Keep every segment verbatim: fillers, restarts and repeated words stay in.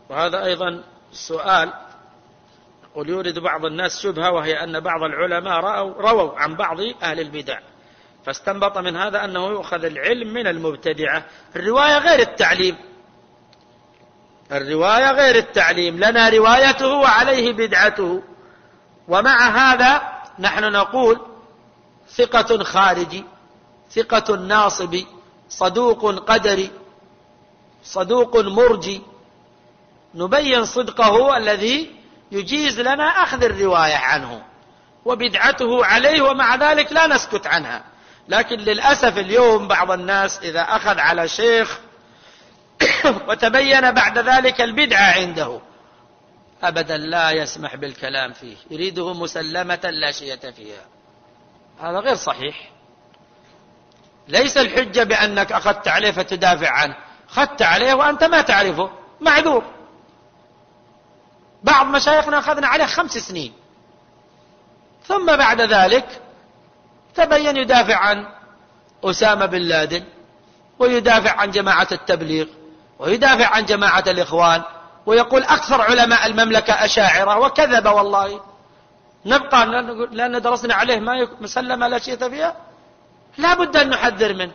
وهذا أيضا سؤال، يقول يورد بعض الناس شبهة، وهي أن بعض العلماء رأوا رووا عن بعض أهل البدع، فاستنبط من هذا أنه يؤخذ العلم من المبتدعة. الرواية غير التعليم، الرواية غير التعليم، لنا روايته وعليه بدعته. ومع هذا نحن نقول ثقة خارجي، ثقة ناصبي، صدوق قدري، صدوق مرجي، نبين صدقه الذي يجيز لنا أخذ الرواية عنه، وبدعته عليه، ومع ذلك لا نسكت عنها. لكن للأسف اليوم بعض الناس إذا أخذ على شيخ وتبين بعد ذلك البدعة عنده أبدا لا يسمح بالكلام فيه، يريده مسلمة لا شية فيها. هذا غير صحيح. ليس الحجة بأنك أخذت عليه فتدافع عنه، أخذت عليه وأنت ما تعرفه، معذور. بعض مشايخنا أخذنا عليه خمس سنين، ثم بعد ذلك تبين يدافع عن أسامة بن لادن، ويدافع عن جماعة التبليغ، ويدافع عن جماعة الإخوان، ويقول أكثر علماء المملكة أشاعرة، وكذب والله. نبقى لأن درسنا عليه ما مسلم لا شيء فيها؟ لا بد أن نحذر منه،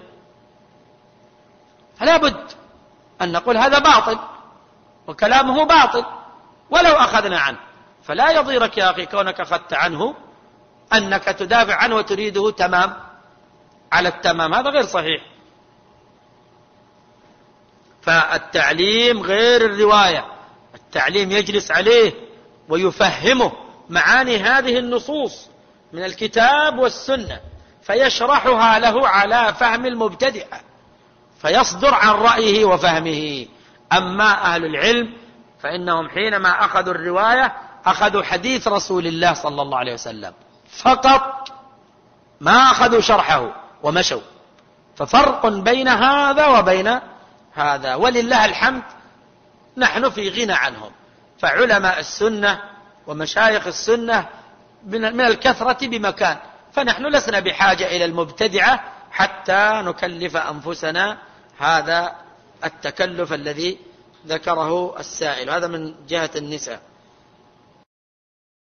لا بد أن نقول هذا باطل وكلامه باطل ولو أخذنا عنه. فلا يضيرك يا أخي كونك أخذت عنه أنك تدافع عنه وتريده تمام على التمام، هذا غير صحيح. فالتعليم غير الرواية، التعليم يجلس عليه ويفهمه معاني هذه النصوص من الكتاب والسنة، فيشرحها له على فهم المبتدئة، فيصدر عن رأيه وفهمه. أما أهل العلم فإنهم حينما أخذوا الرواية أخذوا حديث رسول الله صلى الله عليه وسلم فقط، ما أخذوا شرحه ومشوا. ففرق بين هذا وبين هذا، ولله الحمد نحن في غنى عنهم. فعلماء السنة ومشايخ السنة من الكثرة بمكان، فنحن لسنا بحاجة إلى المبتدعة حتى نكلف أنفسنا هذا التكلف الذي ذكره السائل. هذا من جهة النساء.